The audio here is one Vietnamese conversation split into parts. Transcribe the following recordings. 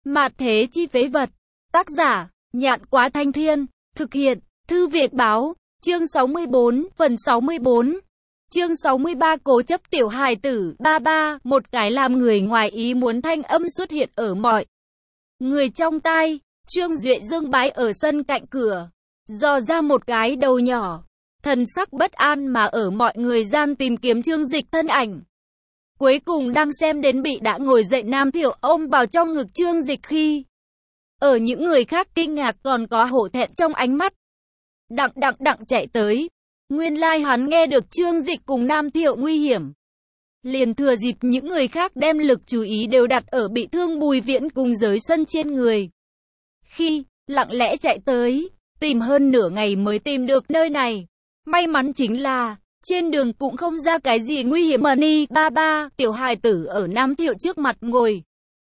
Mạt thế chi phế vật. Tác giả, Nhạn Quá Thanh Thiên. Thực hiện, Thư Việt Báo. Chương 64, phần 64. Chương 63 cố chấp tiểu hài tử. Ba, một cái làm người ngoài ý muốn thanh âm xuất hiện ở mọi người trong tai. Trương Duệ Dương bái ở sân cạnh cửa, dò ra một cái đầu nhỏ, thần sắc bất an mà ở mọi người gian tìm kiếm Trương Dịch thân ảnh. Cuối cùng đang xem đến bị đã ngồi dậy Nam Thiệu ôm vào trong ngực Trương Dịch khi ở những người khác kinh ngạc còn có hổ thẹn trong ánh mắt. Đặng chạy tới. Nguyên lai hắn nghe được Trương Dịch cùng Nam Thiệu nguy hiểm, liền thừa dịp những người khác đem lực chú ý đều đặt ở bị thương Bùi Viễn cùng Giới Sân trên người, khi lặng lẽ chạy tới, tìm hơn nửa ngày mới tìm được nơi này. May mắn chính là trên đường cũng không ra cái gì nguy hiểm mà ni. Ba, tiểu hài tử ở Nam Thiệu trước mặt ngồi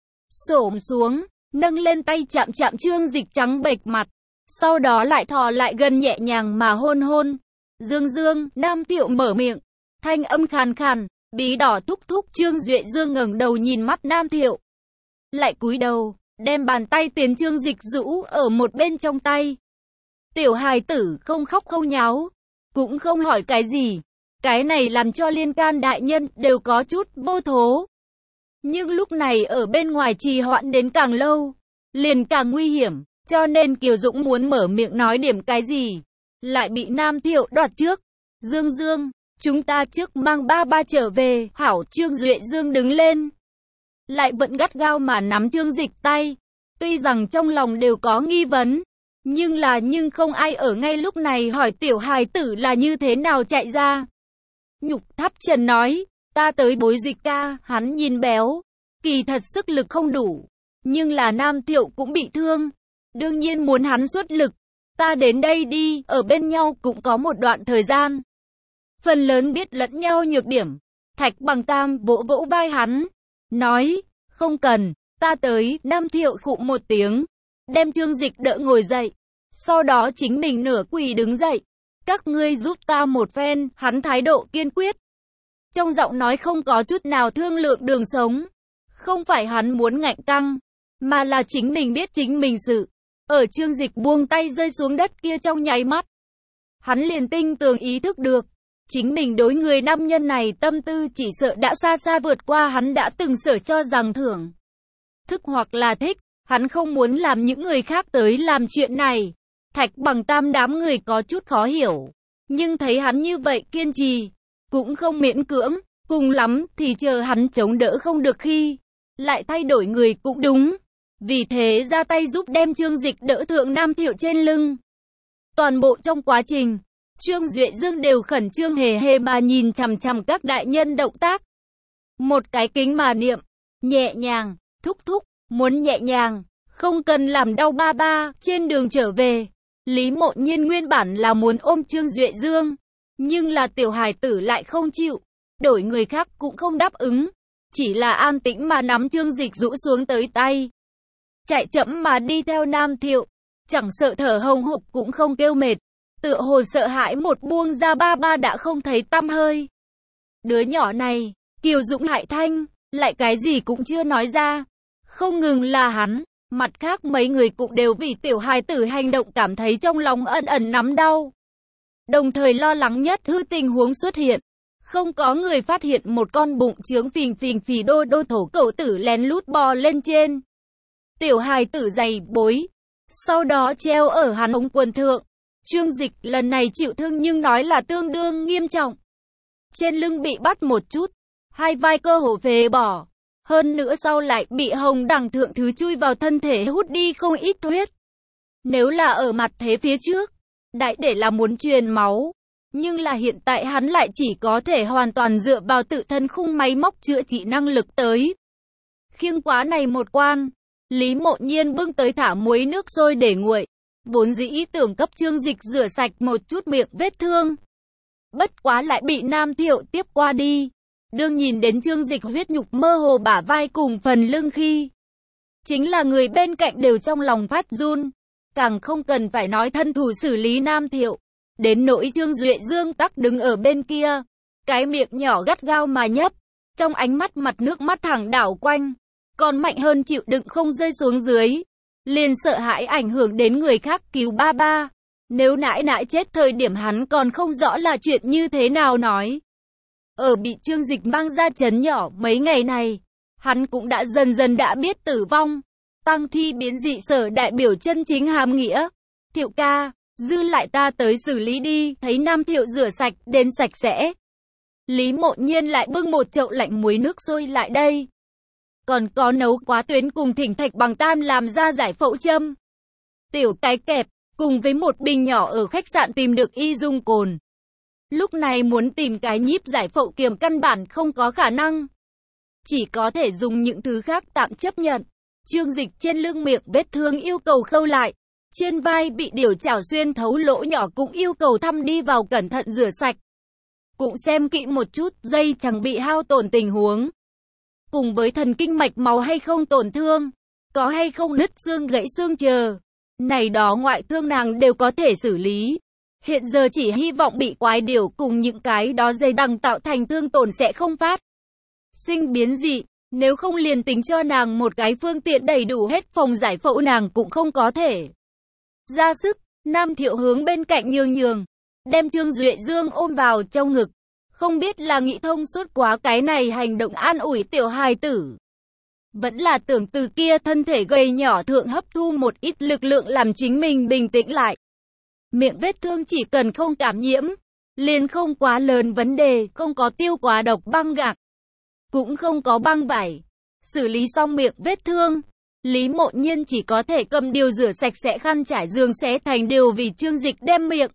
xổm xuống, nâng lên tay chạm chạm Trương Dịch trắng bệch mặt, sau đó lại thò lại gần nhẹ nhàng mà hôn hôn. Dương, Nam Thiệu mở miệng, thanh âm khàn khàn, bí đỏ thúc. Trương Duệ Dương ngẩng đầu nhìn mắt Nam Thiệu, lại cúi đầu, đem bàn tay tiền Trương Dịch rũ ở một bên trong tay. Tiểu hài tử không khóc không nháo, cũng không hỏi cái gì. Cái này làm cho Liên Can đại nhân đều có chút vô thố. Nhưng lúc này ở bên ngoài trì hoãn đến càng lâu, liền càng nguy hiểm, cho nên Kiều Dũng muốn mở miệng nói điểm cái gì, lại bị Nam Thiệu đoạt trước. Dương, chúng ta trước mang ba trở về. Hảo. Trương Duệ Dương đứng lên, lại vẫn gắt gao mà nắm Trương Dịch tay. Tuy rằng trong lòng đều có nghi vấn, nhưng không ai ở ngay lúc này hỏi tiểu hài tử là như thế nào chạy ra. Nhục Tháp Trần nói, ta tới bối Dịch ca. Hắn nhìn béo, kỳ thật sức lực không đủ, nhưng là Nam Thiệu cũng bị thương, đương nhiên muốn hắn xuất lực. Ta đến đây đi, ở bên nhau cũng có một đoạn thời gian, phần lớn biết lẫn nhau nhược điểm. Thạch Bằng Tam vỗ vỗ vai hắn, nói, không cần, ta tới. Nam Thiệu khụ một tiếng, đem Trương Dịch đỡ ngồi dậy, sau đó chính mình nửa quỳ đứng dậy. Các ngươi giúp ta một phen. Hắn thái độ kiên quyết, trong giọng nói không có chút nào thương lượng đường sống. Không phải hắn muốn ngạnh căng, mà là chính mình biết chính mình sự. Ở Trương Dịch buông tay rơi xuống đất kia trong nháy mắt, hắn liền tinh tường ý thức được, chính mình đối người nam nhân này tâm tư chỉ sợ đã xa vượt qua hắn đã từng sở cho rằng thưởng thức hoặc là thích. Hắn không muốn làm những người khác tới làm chuyện này. Thạch Bằng Tam đám người có chút khó hiểu, nhưng thấy hắn như vậy kiên trì, cũng không miễn cưỡng, cùng lắm thì chờ hắn chống đỡ không được khi lại thay đổi người cũng đúng. Vì thế ra tay giúp đem Trương Dịch đỡ thượng Nam Thiệu trên lưng. Toàn bộ trong quá trình, Trương Duệ Dương đều khẩn trương hề mà nhìn chằm chằm các đại nhân động tác. Một cái kính mà niệm, nhẹ nhàng, thúc, muốn nhẹ nhàng, không cần làm đau ba. Trên đường trở về, Lý Mộ Nhiên nguyên bản là muốn ôm Trương Duệ Dương, nhưng là tiểu hài tử lại không chịu, đổi người khác cũng không đáp ứng, chỉ là an tĩnh mà nắm Trương Dịch rũ xuống tới tay. Chạy chậm mà đi theo Nam Thiệu, chẳng sợ thở hồng hộc cũng không kêu mệt, tựa hồ sợ hãi một buông ra ba đã không thấy tăm hơi. Đứa nhỏ này, Kiều Dũng hại thanh, lại cái gì cũng chưa nói ra. Không ngừng là hắn, mặt khác mấy người cũng đều vì tiểu hài tử hành động cảm thấy trong lòng ẩn nắm đau. Đồng thời lo lắng nhất hư tình huống xuất hiện. Không có người phát hiện một con bụng trướng phì đô thổ cẩu tử lén lút bò lên trên tiểu hài tử giày bối, sau đó treo ở hắn ống quần thượng. Trương Dịch lần này chịu thương nhưng nói là tương đương nghiêm trọng. Trên lưng bị bắt một chút, hai vai cơ hồ phế bỏ. Hơn nữa sau lại bị hồng đẳng thượng thứ chui vào thân thể hút đi không ít huyết. Nếu là ở mặt thế phía trước, đại để là muốn truyền máu. Nhưng là hiện tại hắn lại chỉ có thể hoàn toàn dựa vào tự thân khung máy móc chữa trị năng lực tới khiêng quá này một quan. Lý Mộ Nhiên bưng tới thả muối nước sôi để nguội, vốn dĩ ý tưởng cấp Trương Dịch rửa sạch một chút miệng vết thương, bất quá lại bị Nam Thiệu tiếp qua đi. Đương nhìn đến Trương Dịch huyết nhục mơ hồ bả vai cùng phần lưng khi, chính là người bên cạnh đều trong lòng phát run, càng không cần phải nói thân thủ xử lý Nam Thiệu. Đến nỗi Trương Duệ Dương tắc đứng ở bên kia, cái miệng nhỏ gắt gao mà nhấp, trong ánh mắt mặt nước mắt thẳng đảo quanh. còn mạnh hơn chịu đựng không rơi xuống dưới. Liền sợ hãi ảnh hưởng đến người khác cứu ba ba. Nếu nãi nãi chết thời điểm hắn còn không rõ là chuyện như thế nào nói. Ở bị Trương Dịch mang ra trấn nhỏ mấy ngày này, hắn cũng đã dần dần đã biết tử vong. Tang thi biến dị sở đại biểu chân chính hàm nghĩa. Thiệu ca, dư lại ta tới xử lý đi, thấy Nam Thiệu rửa sạch, đến sạch sẽ. Lý Mộ Nhiên lại bưng một chậu lạnh muối nước sôi lại đây. Còn có nấu quá tuyến cùng thỉnh thạch bằng tam làm ra giải phẫu châm. Tiểu cái kẹp, cùng với một bình nhỏ ở khách sạn tìm được y dung cồn. Lúc này muốn tìm cái nhíp giải phẫu kiềm căn bản không có khả năng. Chỉ có thể dùng những thứ khác tạm chấp nhận. Trương Dịch trên lưng miệng vết thương yêu cầu khâu lại. Trên vai bị điều chảo xuyên thấu lỗ nhỏ cũng yêu cầu thăm đi vào cẩn thận rửa sạch. Cũng xem kỹ một chút dây chẳng bị hao tổn tình huống. Cùng với thần kinh mạch máu hay không tổn thương. Có hay không nứt xương gãy xương chờ. Này đó ngoại thương nàng đều có thể xử lý. Hiện giờ chỉ hy vọng bị quái điểu cùng những cái đó dây đằng tạo thành thương tổn sẽ không phát sinh biến dị. Nếu không liền tính cho nàng một cái phương tiện đầy đủ hết phòng giải phẫu nàng cũng không có thể ra sức. Nam Thiệu hướng bên cạnh nhường, đem Trương Duệ Dương ôm vào trong ngực. Không biết là nghĩ thông suốt quá cái này hành động an ủi tiểu hài tử. Vẫn là tưởng từ kia thân thể gầy nhỏ thượng hấp thu một ít lực lượng làm chính mình bình tĩnh lại. Miệng vết thương chỉ cần không cảm nhiễm, liền không quá lớn vấn đề, không có tiêu quá độc băng gạc, cũng không có băng vải. Xử lý xong miệng vết thương, Lý Mộ Nhiên chỉ có thể cầm điều rửa sạch sẽ khăn trải giường xé thành điều vì Trương Dịch đem miệng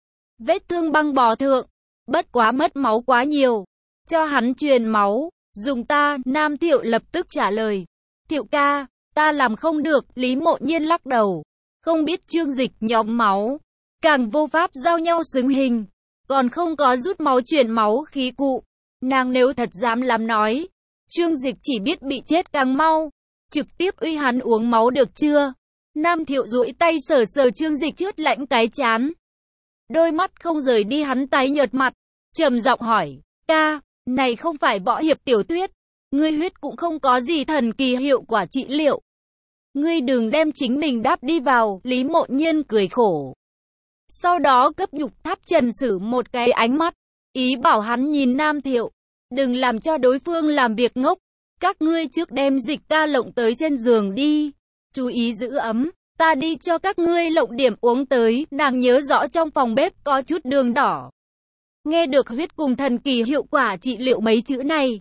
vết thương băng bó thượng. Bất quá mất máu quá nhiều, cho hắn truyền máu, dùng ta. Nam Thiệu lập tức trả lời. Thiệu ca, ta làm không được. Lý Mộ Nhiên lắc đầu. Không biết Trương Dịch nhóm máu, càng vô pháp giao nhau xứng hình, còn không có rút máu truyền máu khí cụ. Nàng nếu thật dám làm nói, Trương Dịch chỉ biết bị chết càng mau. Trực tiếp uy hắn uống máu được chưa? Nam Thiệu duỗi tay sờ sờ Trương Dịch chướt lạnh cái chán. Đôi mắt không rời đi hắn tái nhợt mặt, trầm giọng hỏi, ca, này không phải võ hiệp tiểu thuyết, ngươi huyết cũng không có gì thần kỳ hiệu quả trị liệu. Ngươi đừng đem chính mình đáp đi vào. Lý Mộ Nhiên cười khổ. Sau đó cấp Nhục Tháp Trần Sử một cái ánh mắt, ý bảo hắn nhìn Nam Thiệu, đừng làm cho đối phương làm việc ngốc. Các ngươi trước đem Dịch ca lộng tới trên giường đi, chú ý giữ ấm. Ta đi cho các ngươi lộng điểm uống tới. Nàng nhớ rõ trong phòng bếp có chút đường đỏ. Nghe được huyết cùng thần kỳ hiệu quả trị liệu mấy chữ này,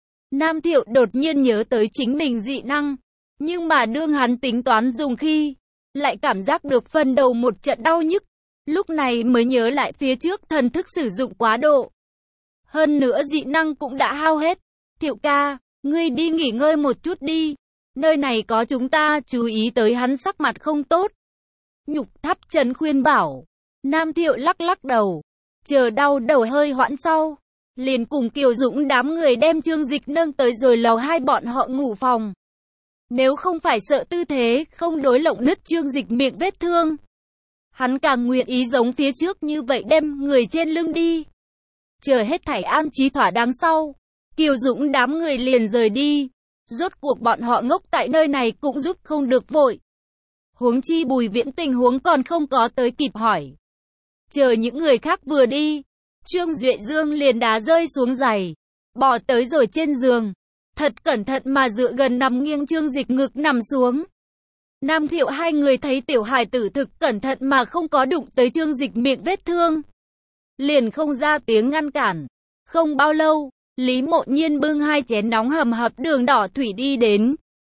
Nam Thiệu đột nhiên nhớ tới chính mình dị năng. Nhưng mà đương hắn tính toán dùng khi, lại cảm giác được phần đầu một trận đau nhức. Lúc này mới nhớ lại phía trước thần thức sử dụng quá độ. Hơn nữa dị năng cũng đã hao hết. Thiệu ca, ngươi đi nghỉ ngơi một chút đi. Nơi này có chúng ta. Chú ý tới hắn sắc mặt không tốt, Nhục Tháp Trần khuyên bảo. Nam Thiệu lắc lắc đầu, chờ đau đầu hơi hoãn sau, liền cùng Kiều Dũng đám người đem Trương Dịch nâng tới rồi lầu 2 bọn họ ngủ phòng. Nếu không phải sợ tư thế không đối lộng nứt Trương Dịch miệng vết thương, hắn càng nguyện ý giống phía trước như vậy đem người trên lưng đi. Chờ hết thảy an trí thỏa đáng sau, Kiều Dũng đám người liền rời đi. Rốt cuộc bọn họ ngốc tại nơi này cũng giúp không được vội. Huống chi Bùi Viễn tình huống còn không có tới kịp hỏi. Chờ những người khác vừa đi, Trương Duệ Dương liền đá rơi xuống giày, bò tới rồi trên giường. Thật cẩn thận mà dựa gần nằm nghiêng Trương Dịch ngực nằm xuống. Nam Thiệu hai người thấy tiểu hài tử thực cẩn thận mà không có đụng tới Trương Dịch miệng vết thương, liền không ra tiếng ngăn cản. Không bao lâu, Lý Mộ Nhiên bưng 2 chén nóng hầm hập đường đỏ thủy đi đến.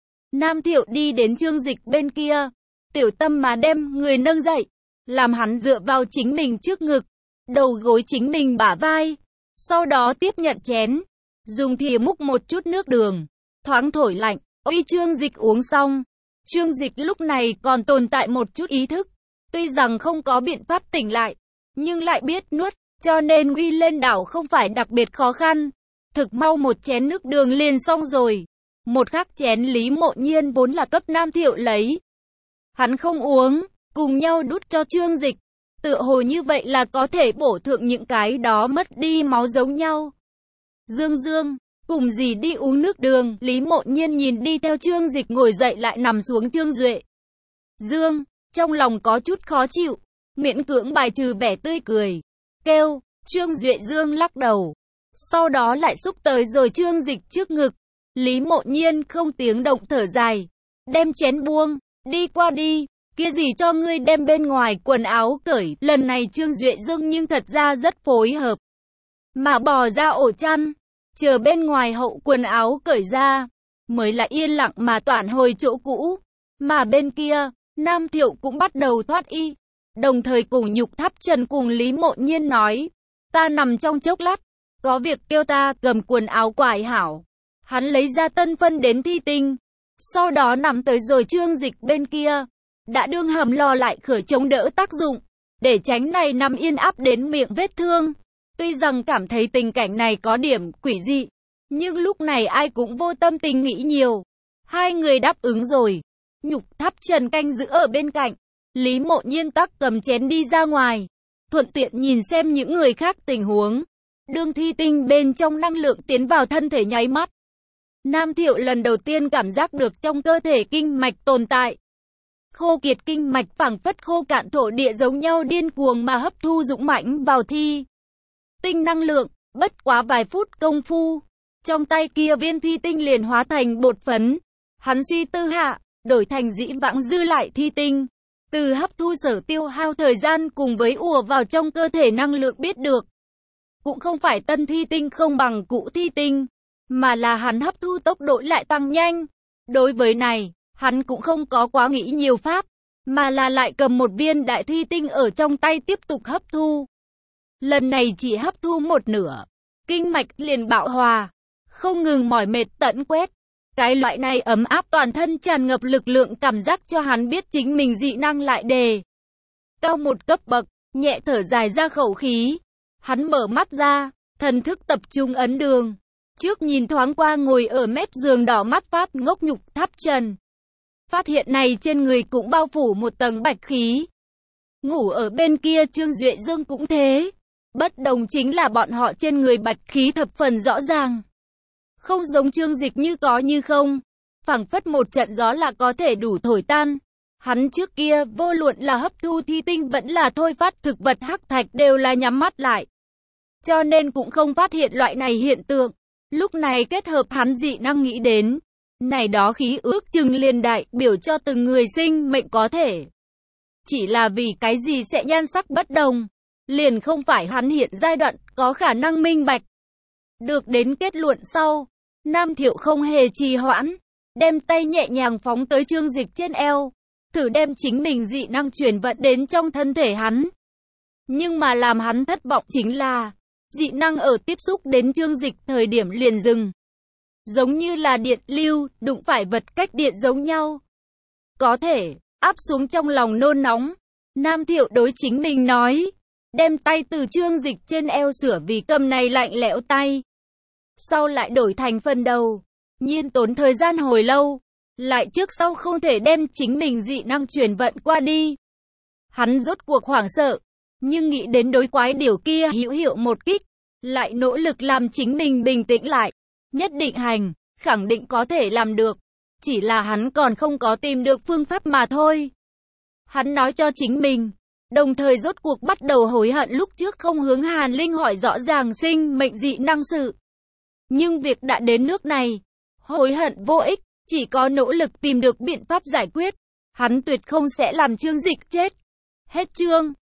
Nam Thiệu đi đến Trương Dịch bên kia, tiểu tâm mà đem người nâng dậy, làm hắn dựa vào chính mình trước ngực, đầu gối chính mình bả vai. Sau đó tiếp nhận chén, dùng thìa múc một chút nước đường, thoáng thổi lạnh, uy Trương Dịch uống xong. Trương Dịch lúc này còn tồn tại một chút ý thức, tuy rằng không có biện pháp tỉnh lại, nhưng lại biết nuốt, cho nên uy lên đảo không phải đặc biệt khó khăn. Thực mau một chén nước đường liền xong rồi. Một khác chén Lý Mộ Nhiên vốn là cấp Nam Thiệu lấy, hắn không uống, cùng nhau đút cho Trương Dịch. Tựa hồ như vậy là có thể bổ thượng những cái đó mất đi máu giống nhau. Dương Dương, cùng dì đi uống nước đường. Lý Mộ Nhiên nhìn đi theo Trương Dịch ngồi dậy lại nằm xuống Trương Duệ Dương, trong lòng có chút khó chịu, miễn cưỡng bài trừ vẻ tươi cười, kêu. Trương Duệ Dương lắc đầu, sau đó lại xúc tới rồi Trương Dịch trước ngực. Lý Mộ Nhiên không tiếng động thở dài, đem chén buông, đi qua đi, kia gì cho ngươi đem bên ngoài quần áo cởi. Lần này Trương Duệ Dương nhưng thật ra rất phối hợp, mà bỏ ra ổ chăn, chờ bên ngoài hậu quần áo cởi ra, mới lại yên lặng mà toàn hồi chỗ cũ. Mà bên kia, Nam Thiệu cũng bắt đầu thoát y, đồng thời cùng Nhục Tháp Trần cùng Lý Mộ Nhiên nói, ta nằm trong chốc lát, có việc kêu ta cầm quần áo quải hảo. Hắn lấy ra tân phân đến thi tinh, sau đó nằm tới rồi Trương Dịch bên kia, đã đương hầm lò lại khởi chống đỡ tác dụng, để tránh này nằm yên áp đến miệng vết thương. Tuy rằng cảm thấy tình cảnh này có điểm quỷ dị, nhưng lúc này ai cũng vô tâm tình nghĩ nhiều. Hai người đáp ứng rồi, Nhục Tháp Trần canh giữ ở bên cạnh, Lý Mộ Nhiên tắc cầm chén đi ra ngoài, thuận tiện nhìn xem những người khác tình huống. Đương thi tinh bên trong năng lượng tiến vào thân thể nháy mắt, Nam Thiệu lần đầu tiên cảm giác được trong cơ thể kinh mạch tồn tại. Khô kiệt kinh mạch phảng phất khô cạn thổ địa giống nhau điên cuồng mà hấp thu dũng mãnh vào thi tinh năng lượng. Bất quá vài phút công phu, trong tay kia viên thi tinh liền hóa thành bột phấn. Hắn suy tư hạ, đổi thành dĩ vãng dư lại thi tinh. Từ hấp thu sở tiêu hao thời gian cùng với ùa vào trong cơ thể năng lượng biết được, cũng không phải tân thi tinh không bằng cũ thi tinh, mà là hắn hấp thu tốc độ lại tăng nhanh. Đối với này, hắn cũng không có quá nghĩ nhiều pháp, mà là lại cầm một viên đại thi tinh ở trong tay tiếp tục hấp thu. Lần này chỉ hấp thu một nửa, kinh mạch liền bạo hòa, không ngừng mỏi mệt tận quét. Cái loại này ấm áp toàn thân tràn ngập lực lượng cảm giác cho hắn biết chính mình dị năng lại đề cao một cấp bậc, nhẹ thở dài ra khẩu khí. Hắn mở mắt ra, thần thức tập trung ấn đường. Trước nhìn thoáng qua ngồi ở mép giường đỏ mắt phát ngốc Nhục Tháp Trần. Phát hiện này trên người cũng bao phủ một tầng bạch khí. Ngủ ở bên kia Trương Duệ Dương cũng thế. Bất đồng chính là bọn họ trên người bạch khí thập phần rõ ràng. Không giống Trương Dịch như có như không. Phảng phất một trận gió là có thể đủ thổi tan. Hắn trước kia vô luận là hấp thu thi tinh vẫn là thôi phát thực vật hắc thạch đều là nhắm mắt lại, cho nên cũng không phát hiện loại này hiện tượng. Lúc này kết hợp hắn dị năng nghĩ đến, này đó khí ước chừng liền đại biểu cho từng người sinh mệnh có thể. Chỉ là vì cái gì sẽ nhan sắc bất đồng, liền không phải hắn hiện giai đoạn có khả năng minh bạch. Được đến kết luận sau, Nam Thiệu không hề trì hoãn, đem tay nhẹ nhàng phóng tới Trương Dịch trên eo, thử đem chính mình dị năng truyền vận đến trong thân thể hắn. Nhưng mà làm hắn thất vọng chính là, dị năng ở tiếp xúc đến Trương Dịch thời điểm liền dừng. Giống như là điện lưu, đụng phải vật cách điện giống nhau. Có thể, áp xuống trong lòng nôn nóng. Nam Thiệu đối chính mình nói, đem tay từ Trương Dịch trên eo sửa vì cầm này lạnh lẽo tay. Sau lại đổi thành phần đầu, nhiên tốn thời gian hồi lâu, lại trước sau không thể đem chính mình dị năng truyền vận qua đi. Hắn rốt cuộc hoảng sợ, nhưng nghĩ đến đối quái điều kia hữu hiệu một kích, lại nỗ lực làm chính mình bình tĩnh lại. Nhất định hành, khẳng định có thể làm được. Chỉ là hắn còn không có tìm được phương pháp mà thôi. Hắn nói cho chính mình, đồng thời rốt cuộc bắt đầu hối hận lúc trước không hướng Hàn Linh hỏi rõ ràng sinh mệnh dị năng sự. Nhưng việc đã đến nước này, hối hận vô ích, chỉ có nỗ lực tìm được biện pháp giải quyết. Hắn tuyệt không sẽ làm Trương Dịch chết. Hết chương.